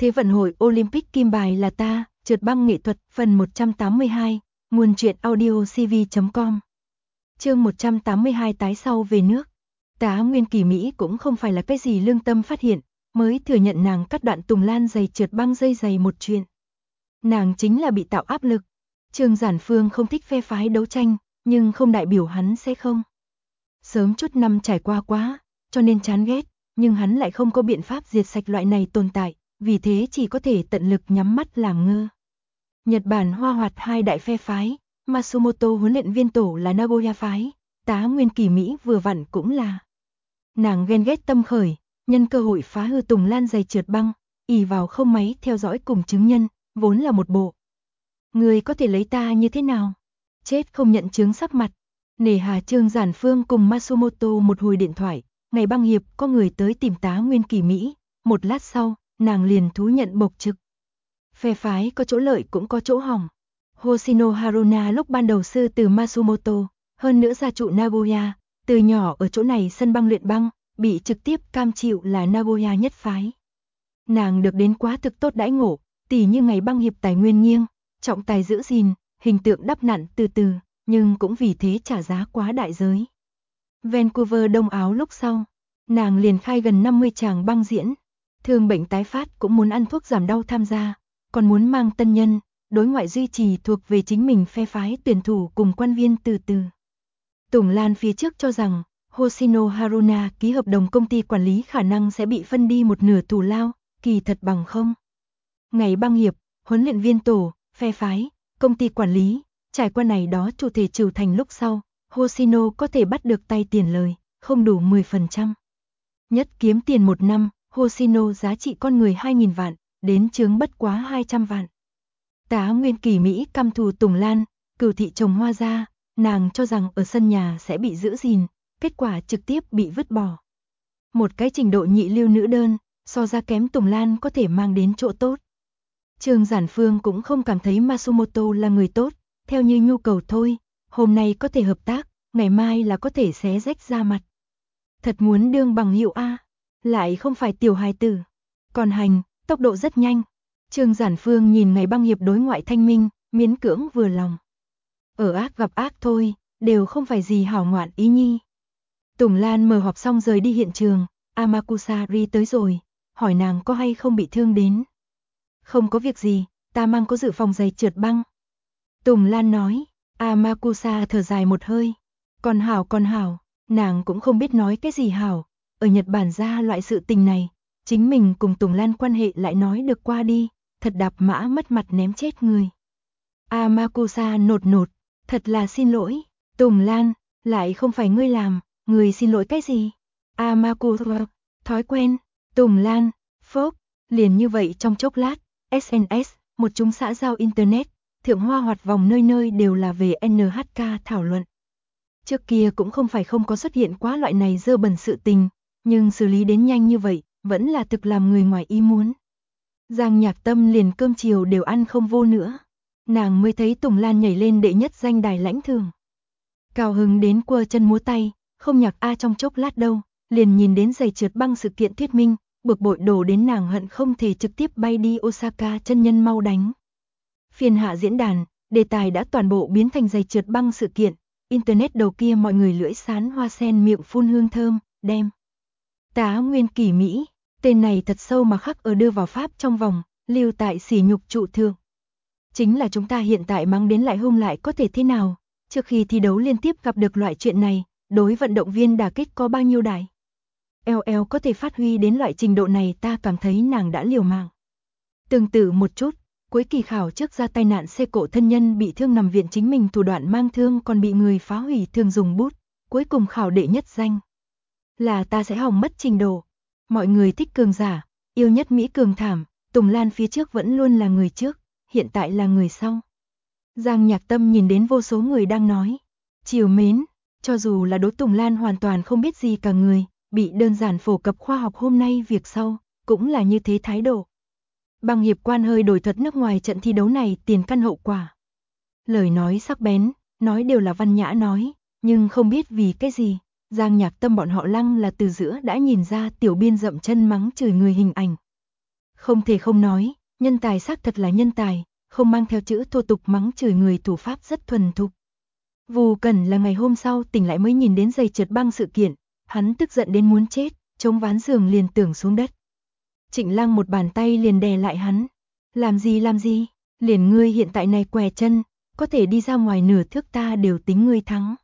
Thế vận hội Olympic kim bài là ta, trượt băng nghệ thuật, phần 182, nguồn truyện audiocv.com. Chương 182 tái sau về nước. Tá Nguyên Kỳ Mỹ cũng không phải là cái gì lương tâm phát hiện, mới thừa nhận nàng cắt đoạn Tùng Lan giày trượt băng dây giày một chuyện. Nàng chính là bị tạo áp lực. Trương Giản Phương không thích phe phái đấu tranh, nhưng không đại biểu hắn sẽ không. Sớm chút năm trải qua quá, cho nên chán ghét, nhưng hắn lại không có biện pháp diệt sạch loại này tồn tại, vì thế chỉ có thể tận lực nhắm mắt làm ngơ. Nhật Bản hoa hoạt hai đại phe phái, Matsumoto huấn luyện viên tổ là Nagoya phái, Tá Nguyên Kỳ Mỹ vừa vặn cũng là. Nàng ghen ghét tâm khởi, nhân cơ hội phá hư Tùng Lan giày trượt băng, ỷ vào không máy theo dõi cùng chứng nhân, vốn là một bộ. Người có thể lấy ta như thế nào? Chết không nhận chứng sắc mặt. Nể hà Trương Giản Phương cùng Matsumoto một hồi điện thoại, ngày băng hiệp có người tới tìm Tá Nguyên Kỳ Mỹ, một lát sau, nàng liền thú nhận bộc trực. Phe phái có chỗ lợi cũng có chỗ hỏng. Hoshino Haruna lúc ban đầu sư từ Matsumoto, hơn nữa gia trụ Nagoya, từ nhỏ ở chỗ này sân băng luyện băng, bị trực tiếp cam chịu là Nagoya nhất phái. Nàng được đến quá thực tốt đãi ngộ, tỉ như ngày băng hiệp tài nguyên nghiêng, trọng tài giữ gìn, hình tượng đắp nặn từ từ, nhưng cũng vì thế trả giá quá đại giới. Vancouver Đông Áo lúc sau, nàng liền khai gần 50 tràng băng diễn, thương bệnh tái phát cũng muốn ăn thuốc giảm đau tham gia, còn muốn mang tân nhân, đối ngoại duy trì thuộc về chính mình phe phái tuyển thủ cùng quan viên từ từ. Tùng Lan phía trước cho rằng, Hoshino Haruna ký hợp đồng công ty quản lý khả năng sẽ bị phân đi một nửa thù lao, kỳ thật bằng không. Ngày băng hiệp, huấn luyện viên tổ, phe phái, công ty quản lý, trải qua này đó chủ thể trừ thành lúc sau, Hoshino có thể bắt được tay tiền lời, không đủ 10%. Nhất kiếm tiền một năm, Hoshino giá trị con người 2.000 vạn, đến chướng bất quá 200 vạn. Tá Nguyên Kỳ Mỹ căm thù Tùng Lan, cửu thị trồng hoa ra, nàng cho rằng ở sân nhà sẽ bị giữ gìn, kết quả trực tiếp bị vứt bỏ. Một cái trình độ nhị lưu nữ đơn, so ra kém Tùng Lan có thể mang đến chỗ tốt. Trương Giản Phương cũng không cảm thấy Matsumoto là người tốt, theo như nhu cầu thôi, hôm nay có thể hợp tác, ngày mai là có thể xé rách ra mặt. Thật muốn đương bằng hữu A, lại không phải tiểu hài tử, còn hành, tốc độ rất nhanh. Trương Giản Phương nhìn ngày băng hiệp đối ngoại thanh minh, miễn cưỡng vừa lòng. Ở ác gặp ác thôi, đều không phải gì hảo ngoạn ý nhi. Tùng Lan mở họp xong rời đi hiện trường, Amakusari tới rồi, hỏi nàng có hay không bị thương đến. Không có việc gì, ta mang có dự phòng giày trượt băng. Tùng Lan nói, Amakusa thở dài một hơi. Còn hảo, nàng cũng không biết nói cái gì hảo. Ở Nhật Bản ra loại sự tình này, chính mình cùng Tùng Lan quan hệ lại nói được qua đi, thật đạp mã mất mặt ném chết người. Amakusa nột, thật là xin lỗi, Tùng Lan, lại không phải ngươi làm, ngươi xin lỗi cái gì? Amakusa, thói quen, Tùng Lan, phốc, liền như vậy trong chốc lát, SNS, một chúng xã giao Internet, thượng hoa hoạt vòng nơi nơi đều là về NHK thảo luận. Trước kia cũng không phải không có xuất hiện quá loại này dơ bẩn sự tình, nhưng xử lý đến nhanh như vậy, vẫn là thực làm người ngoài ý muốn. Giang Nhạc Tâm liền cơm chiều đều ăn không vô nữa, nàng mới thấy Tùng Lan nhảy lên đệ nhất danh đài lãnh thưởng. Cao hứng đến quơ chân múa tay, không nhạc trong chốc lát đâu, liền nhìn đến giày trượt băng sự kiện thuyết minh, bực bội đổ đến nàng hận không thể trực tiếp bay đi Osaka chân nhân mau đánh. Phiên hạ diễn đàn, đề tài đã toàn bộ biến thành giày trượt băng sự kiện, Internet đầu kia mọi người lưỡi sán hoa sen miệng phun hương thơm, đem. Tá Nguyên Kỳ Mỹ, tên này thật sâu mà khắc ở đưa vào Pháp trong vòng, lưu tại sỉ nhục trụ thượng. Chính là chúng ta hiện tại mang đến lại hung lại có thể thế nào, trước khi thi đấu liên tiếp gặp được loại chuyện này, đối vận động viên đả kích có bao nhiêu đại. LL có thể phát huy đến loại trình độ này ta cảm thấy nàng đã liều mạng. Tương tự một chút, cuối kỳ khảo trước ra tai nạn xe cộ thân nhân bị thương nằm viện chính mình thủ đoạn mang thương còn bị người phá hủy thường dùng bút, cuối cùng khảo đệ nhất danh. Là ta sẽ hỏng mất trình độ. Mọi người thích cường giả, yêu nhất Mỹ cường thảm, Tùng Lan phía trước vẫn luôn là người trước, hiện tại là người sau. Giang Nhạc Tâm nhìn đến vô số người đang nói, chiều mến, cho dù là đối Tùng Lan hoàn toàn không biết gì cả người, bị đơn giản phổ cập khoa học hôm nay việc sau, cũng là như thế thái độ. Băng hiệp quan hơi đổi thuật nước ngoài trận thi đấu này tiền căn hậu quả. Lời nói sắc bén, nói đều là văn nhã nói, nhưng không biết vì cái gì, Giang Nhạc Tâm bọn họ lăng là từ giữa đã nhìn ra tiểu biên dậm chân mắng chửi người hình ảnh. Không thể không nói, nhân tài xác thật là nhân tài, không mang theo chữ thô tục mắng chửi người, thủ pháp rất thuần thục. Vu Cẩn là ngày hôm sau tỉnh lại mới nhìn đến giày trượt băng sự kiện, hắn tức giận đến muốn chết, chống ván giường liền tưởng xuống đất. Trịnh Lăng một bàn tay liền đè lại hắn. Làm gì, liền ngươi hiện tại này què chân, có thể đi ra ngoài nửa thước ta đều tính ngươi thắng.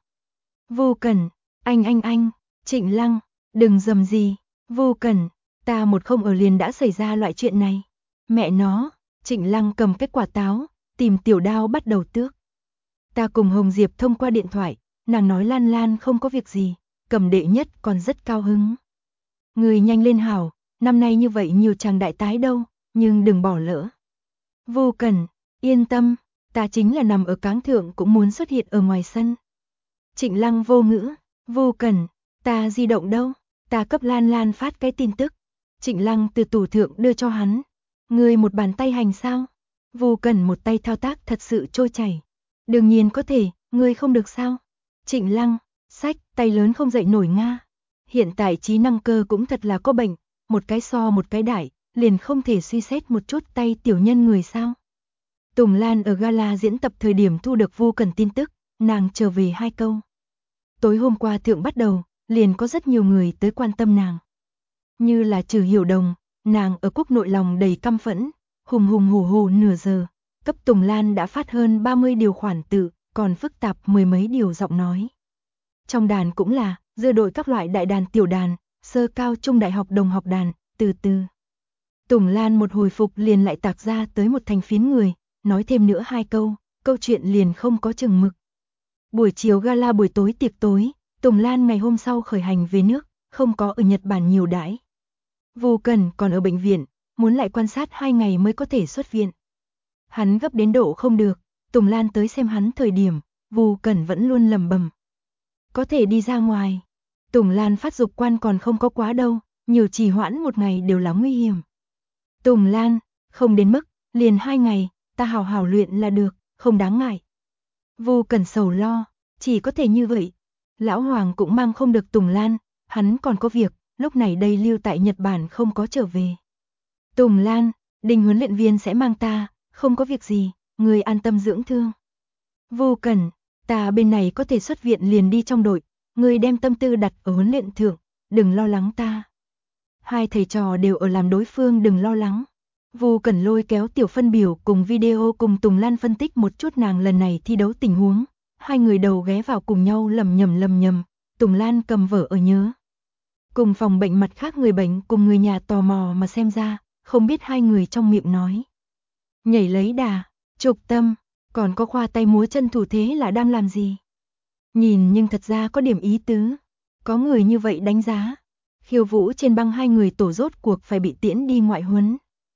Vu Cẩn, anh, Trịnh Lăng, đừng dầm gì, Vu Cẩn, ta một không ở liền đã xảy ra loại chuyện này. Mẹ nó, Trịnh Lăng cầm cái quả táo, tìm tiểu đao bắt đầu tước. Ta cùng Hồng Diệp thông qua điện thoại, nàng nói Lan Lan không có việc gì, cầm đệ nhất còn rất cao hứng. Người nhanh lên hảo, năm nay như vậy nhiều chàng đại tái đâu, nhưng đừng bỏ lỡ. Vu Cẩn, yên tâm, ta chính là nằm ở cáng thượng cũng muốn xuất hiện ở ngoài sân. Trịnh Lăng vô ngữ, Vu Cẩn, ta di động đâu, ta cấp Lan Lan phát cái tin tức. Trịnh Lăng từ tủ thượng đưa cho hắn. Ngươi một bàn tay hành sao? Vu Cẩn một tay thao tác thật sự trôi chảy. Đương nhiên có thể, ngươi không được sao? Trịnh Lăng, sách, tay lớn không dậy nổi Nga. Hiện tại trí năng cơ cũng thật là có bệnh, một cái so một cái đại, liền không thể suy xét một chút tay tiểu nhân người sao? Tùng Lan ở gala diễn tập thời điểm thu được Vu Cẩn tin tức, nàng trở về 2 câu. Tối hôm qua thượng bắt đầu, liền có rất nhiều người tới quan tâm nàng. Như là Trừ Hiểu Đồng, nàng ở quốc nội lòng đầy căm phẫn, hùng hổ nửa giờ, cấp Tùng Lan đã phát hơn 30 điều khoản tự, còn phức tạp mười mấy điều giọng nói. Trong đàn cũng là, dưa đội các loại đại đàn tiểu đàn, sơ cao trung đại học đồng học đàn, từ từ. Tùng Lan một hồi phục liền lại tạc ra tới một thành phiến người, nói thêm nữa 2 câu, câu chuyện liền không có chừng mực. Buổi chiều gala buổi tối tiệc tối, Tùng Lan ngày hôm sau khởi hành về nước, không có ở Nhật Bản nhiều đãi. Vu Cẩn còn ở bệnh viện, muốn lại quan sát 2 ngày mới có thể xuất viện. Hắn gấp đến độ không được, Tùng Lan tới xem hắn thời điểm, Vu Cẩn vẫn luôn lẩm bẩm. Có thể đi ra ngoài. Tùng Lan phát dục quan còn không có quá đâu, nhiều trì hoãn một ngày đều là nguy hiểm. Tùng Lan, không đến mức, liền 2 ngày, ta hào hào luyện là được, không đáng ngại. Vu Cẩn sầu lo, chỉ có thể như vậy. Lão Hoàng cũng mang không được Tùng Lan, hắn còn có việc, lúc này đây lưu tại Nhật Bản không có trở về. Tùng Lan, Đinh huấn luyện viên sẽ mang ta, không có việc gì, người an tâm dưỡng thương. Vu Cẩn, ta bên này có thể xuất viện liền đi trong đội, người đem tâm tư đặt ở huấn luyện thượng, đừng lo lắng ta. Hai thầy trò đều ở làm đối phương đừng lo lắng. Vu Cẩn lôi kéo tiểu phân biểu cùng video cùng Tùng Lan phân tích một chút nàng lần này thi đấu tình huống. Hai người đầu ghé vào cùng nhau lầm nhầm, Tùng Lan cầm vở ở nhớ. Cùng phòng bệnh mặt khác người bệnh cùng người nhà tò mò mà xem ra, không biết hai người trong miệng nói. Nhảy lấy đà, trục tâm, còn có khoa tay múa chân thủ thế là đang làm gì? Nhìn nhưng thật ra có điểm ý tứ. Có người như vậy đánh giá. Khiêu vũ trên băng hai người tổ rốt cuộc phải bị tiễn đi ngoại huấn.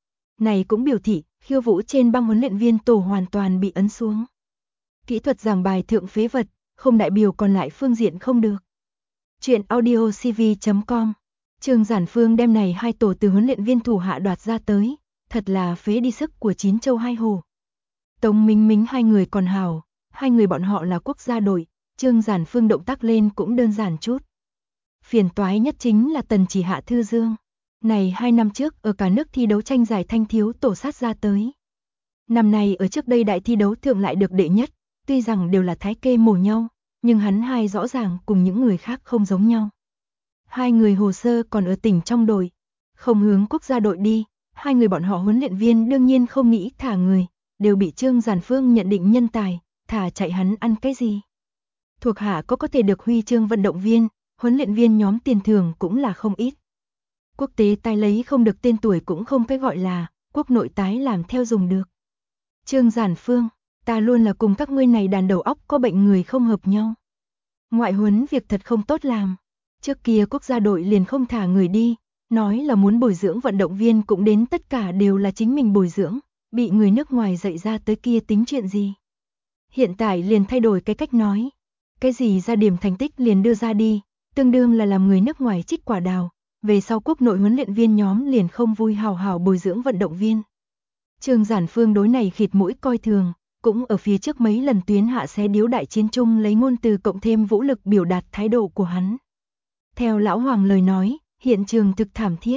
Này cũng biểu thị, khiêu vũ trên băng huấn luyện viên tổ hoàn toàn bị ấn xuống. Kỹ thuật giảng bài thượng phế vật, không đại biểu còn lại phương diện không được. Chuyện audiocv.com. Trương Giản Phương đem này hai tổ từ huấn luyện viên thủ hạ đoạt ra tới, thật là phế đi sức của 9 châu 2 hồ. Tống Minh Minh hai người còn hào, hai người bọn họ là quốc gia đội, Trương Giản Phương động tác lên cũng đơn giản chút. Phiền toái nhất chính là Tần Chỉ Hạ Thư Dương. Này 2 năm trước ở cả nước thi đấu tranh giải thanh thiếu tổ sát ra tới. Năm nay ở trước đây đại thi đấu thượng lại được đệ nhất, tuy rằng đều là thái kê mổ nhau, nhưng hắn hai rõ ràng cùng những người khác không giống nhau. Hai người hồ sơ còn ở tỉnh trong đội, không hướng quốc gia đội đi, hai người bọn họ huấn luyện viên đương nhiên không nghĩ thả người, đều bị Trương Giản Phương nhận định nhân tài, thả chạy hắn ăn cái gì. Thuộc hạ có thể được huy chương vận động viên, huấn luyện viên nhóm tiền thưởng cũng là không ít. Quốc tế tái lấy không được tên tuổi cũng không cái gọi là, quốc nội tái làm theo dùng được. Trương Giản Phương, ta luôn là cùng các ngươi này đàn đầu óc có bệnh người không hợp nhau. Ngoại huấn việc thật không tốt làm. Trước kia quốc gia đội liền không thả người đi, nói là muốn bồi dưỡng vận động viên cũng đến tất cả đều là chính mình bồi dưỡng, bị người nước ngoài dạy ra tới kia tính chuyện gì. Hiện tại liền thay đổi cái cách nói, cái gì ra điểm thành tích liền đưa ra đi, tương đương là làm người nước ngoài trích quả đào, về sau quốc nội huấn luyện viên nhóm liền không vui hào hào bồi dưỡng vận động viên. Trương Giản Phương đối này khịt mũi coi thường, cũng ở phía trước mấy lần tuyến hạ xé điếu đại chiến chung lấy ngôn từ cộng thêm vũ lực biểu đạt thái độ của hắn. Theo Lão Hoàng lời nói, hiện trường thực thảm thiết.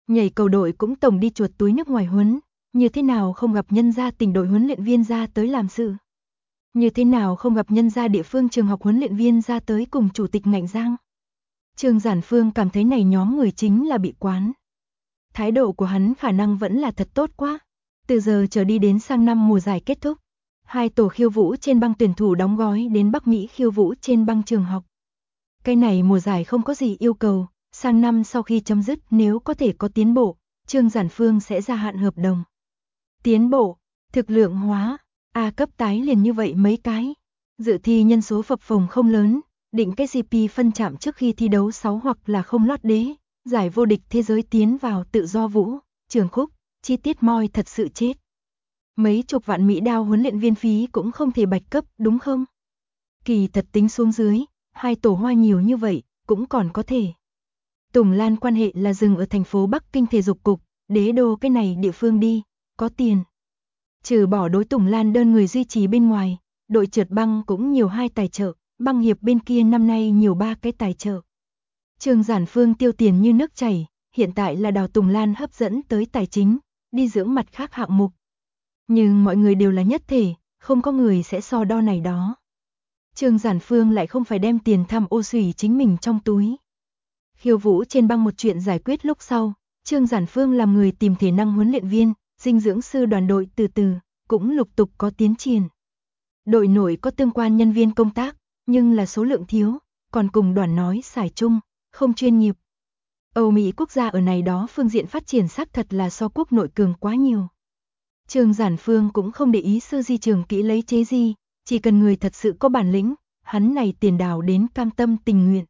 Nhảy cầu đội cũng tổng đi chuột túi nước ngoài huấn, như thế nào không gặp nhân gia tỉnh đội huấn luyện viên ra tới làm sự. Như thế nào không gặp nhân gia địa phương trường học huấn luyện viên ra tới cùng chủ tịch ngành Giang. Trương Giản Phương cảm thấy này nhóm người chính là bị quán. Thái độ của hắn khả năng vẫn là thật tốt quá. Từ giờ trở đi đến sang năm mùa giải kết thúc, 2 tổ khiêu vũ trên băng tuyển thủ đóng gói đến Bắc Mỹ khiêu vũ trên băng trường học. Cái này mùa giải không có gì yêu cầu, sang năm sau khi chấm dứt nếu có thể có tiến bộ, Trương Giản Phương sẽ gia hạn hợp đồng. Tiến bộ, thực lượng hóa, A cấp tái liền như vậy mấy cái. Dự thi nhân số phập phồng không lớn, định cái GP phân chạm trước khi thi đấu 6 hoặc là không lót đế, giải vô địch thế giới tiến vào tự do vũ, trường khúc, chi tiết moi thật sự chết. Mấy chục vạn Mỹ đao huấn luyện viên phí cũng không thể bạch cấp đúng không? Kỳ thật tính xuống dưới, 2 tổ hoa nhiều như vậy, cũng còn có thể. Tùng Lan quan hệ là dừng ở thành phố Bắc Kinh thể dục cục, đế đô cái này địa phương đi, có tiền. Trừ bỏ đối Tùng Lan đơn người duy trì bên ngoài, đội trượt băng cũng nhiều 2 tài trợ, băng hiệp bên kia năm nay nhiều 3 cái tài trợ. Trương Giản Phương tiêu tiền như nước chảy, hiện tại là đào Tùng Lan hấp dẫn tới tài chính, đi dưỡng mặt khác hạng mục. Nhưng mọi người đều là nhất thể, không có người sẽ so đo này đó. Trương Giản Phương lại không phải đem tiền tham ô xủy chính mình trong túi. Khiêu vũ trên băng một chuyện giải quyết lúc sau, Trương Giản Phương làm người tìm thể năng huấn luyện viên, dinh dưỡng sư đoàn đội từ từ, cũng lục tục có tiến triển. Đội nội có tương quan nhân viên công tác, nhưng là số lượng thiếu, còn cùng đoàn nói xài chung, không chuyên nghiệp. Âu Mỹ quốc gia ở này đó phương diện phát triển xác thật là so quốc nội cường quá nhiều. Trương Giản Phương cũng không để ý sư di trường kỹ lấy chế gì, chỉ cần người thật sự có bản lĩnh, hắn này tiền đào đến cam tâm tình nguyện.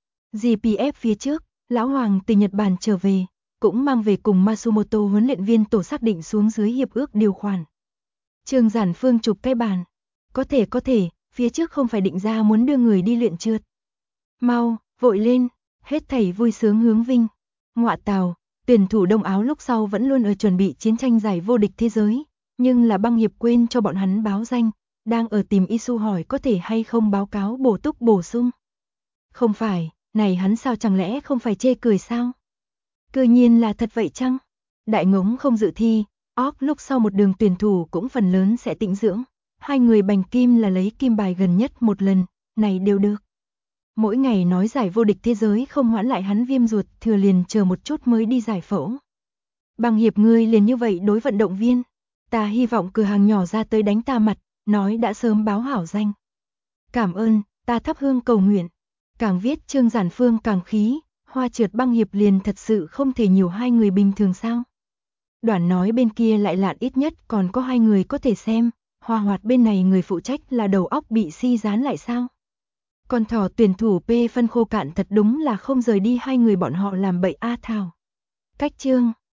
GPF phía trước, Lão Hoàng từ Nhật Bản trở về, cũng mang về cùng Masumoto huấn luyện viên tổ xác định xuống dưới hiệp ước điều khoản. Trương Giản Phương chụp cái bàn. Có thể, phía trước không phải định ra muốn đưa người đi luyện trượt. Mau, vội lên, hết thảy vui sướng hướng vinh. Ngọa tào, tuyển thủ Đông Áo lúc sau vẫn luôn ở chuẩn bị chiến tranh giải vô địch thế giới, nhưng là băng hiệp quên cho bọn hắn báo danh, đang ở tìm Isu hỏi có thể hay không báo cáo bổ túc bổ sung. Không phải, này hắn sao chẳng lẽ không phải chê cười sao? Cư nhiên là thật vậy chăng? Đại ngống không dự thi, lúc sau một đường tuyển thủ cũng phần lớn sẽ tĩnh dưỡng. 2 người bành kim là lấy kim bài gần nhất một lần, này đều được. Mỗi ngày nói giải vô địch thế giới không hoãn lại hắn viêm ruột, thừa liền chờ một chút mới đi giải phẫu. Băng hiệp ngươi liền như vậy đối vận động viên, ta hy vọng cửa hàng nhỏ ra tới đánh ta mặt, nói đã sớm báo hảo danh. Cảm ơn, ta thắp hương cầu nguyện. Càng viết Trương Giản Phương càng khí, hoa trượt băng hiệp liền thật sự không thể nhiều 2 người bình thường sao. Đoàn nói bên kia lại lạn ít nhất còn có 2 người có thể xem, Hoa Hoạt bên này người phụ trách là đầu óc bị si dán lại sao. Con thỏ tuyển thủ P phân khô cạn thật đúng là không rời đi 2 người bọn họ làm bậy a thảo. Cách chương